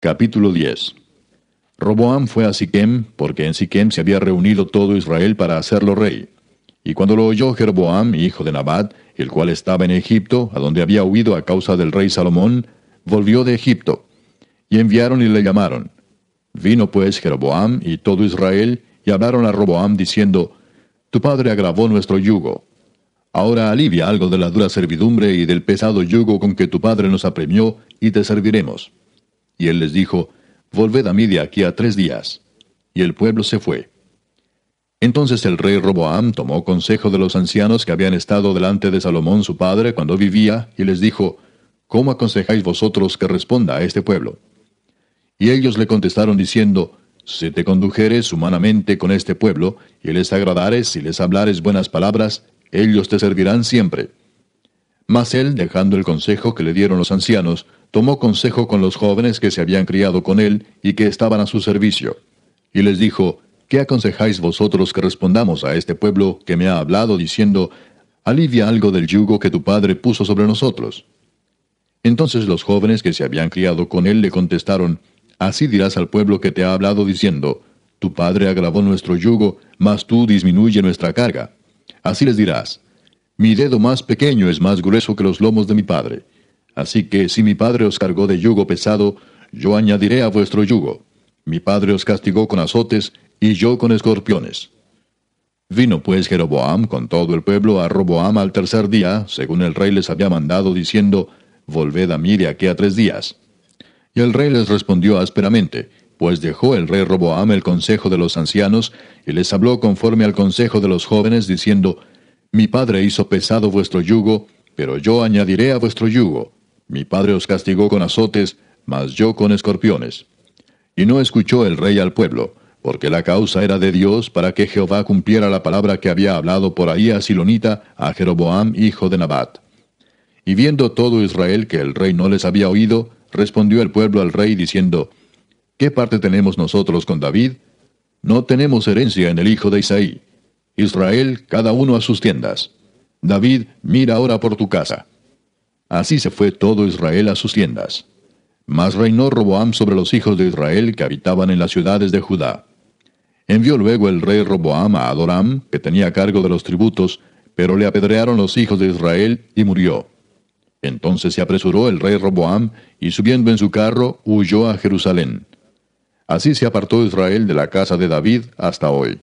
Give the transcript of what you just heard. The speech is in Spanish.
Capítulo 10. Roboam fue a Siquem, porque en Siquem se había reunido todo Israel para hacerlo rey. Y cuando lo oyó Jeroboam, hijo de Nabat, el cual estaba en Egipto, a donde había huido a causa del rey Salomón, volvió de Egipto. Y enviaron y le llamaron. Vino pues Jeroboam y todo Israel, y hablaron a Roboam diciendo, Tu padre agravó nuestro yugo. Ahora alivia algo de la dura servidumbre y del pesado yugo con que tu padre nos apremió, y te serviremos. Y él les dijo, Volved a mí de aquí a 3 días. Y el pueblo se fue. Entonces el rey Roboam tomó consejo de los ancianos que habían estado delante de Salomón su padre cuando vivía, y les dijo, ¿Cómo aconsejáis vosotros que responda a este pueblo? Y ellos le contestaron diciendo, Si te condujeres humanamente con este pueblo, y les agradares y les hablares buenas palabras, ellos te servirán siempre. Mas él, dejando el consejo que le dieron los ancianos, tomó consejo con los jóvenes que se habían criado con él y que estaban a su servicio. Y les dijo, ¿Qué aconsejáis vosotros que respondamos a este pueblo que me ha hablado diciendo, Alivia algo del yugo que tu padre puso sobre nosotros? Entonces los jóvenes que se habían criado con él le contestaron, Así dirás al pueblo que te ha hablado diciendo, Tu padre agravó nuestro yugo, mas tú disminuye nuestra carga. Así les dirás, Mi dedo más pequeño es más grueso que los lomos de mi padre. Así que si mi padre os cargó de yugo pesado, yo añadiré a vuestro yugo. Mi padre os castigó con azotes, y yo con escorpiones. Vino pues Jeroboam con todo el pueblo a Roboam al 3er día, según el rey les había mandado, diciendo, Volved a mí de aquí a 3 días. Y el rey les respondió ásperamente, pues dejó el rey Roboam el consejo de los ancianos, y les habló conforme al consejo de los jóvenes, diciendo, Mi padre hizo pesado vuestro yugo, pero yo añadiré a vuestro yugo. Mi padre os castigó con azotes, mas yo con escorpiones. Y no escuchó el rey al pueblo, porque la causa era de Dios, para que Jehová cumpliera la palabra que había hablado por ahí a Silonita, a Jeroboam, hijo de Nabat. Y viendo todo Israel que el rey no les había oído, respondió el pueblo al rey, diciendo, ¿Qué parte tenemos nosotros con David? No tenemos herencia en el hijo de Isaí. Israel, cada uno a sus tiendas. David, mira ahora por tu casa. Así se fue todo Israel a sus tiendas. Mas reinó Roboam sobre los hijos de Israel que habitaban en las ciudades de Judá. Envió luego el rey Roboam a Adoram, que tenía cargo de los tributos, pero le apedrearon los hijos de Israel, y murió. Entonces se apresuró el rey Roboam, y subiendo en su carro, huyó a Jerusalén. Así se apartó Israel de la casa de David hasta hoy.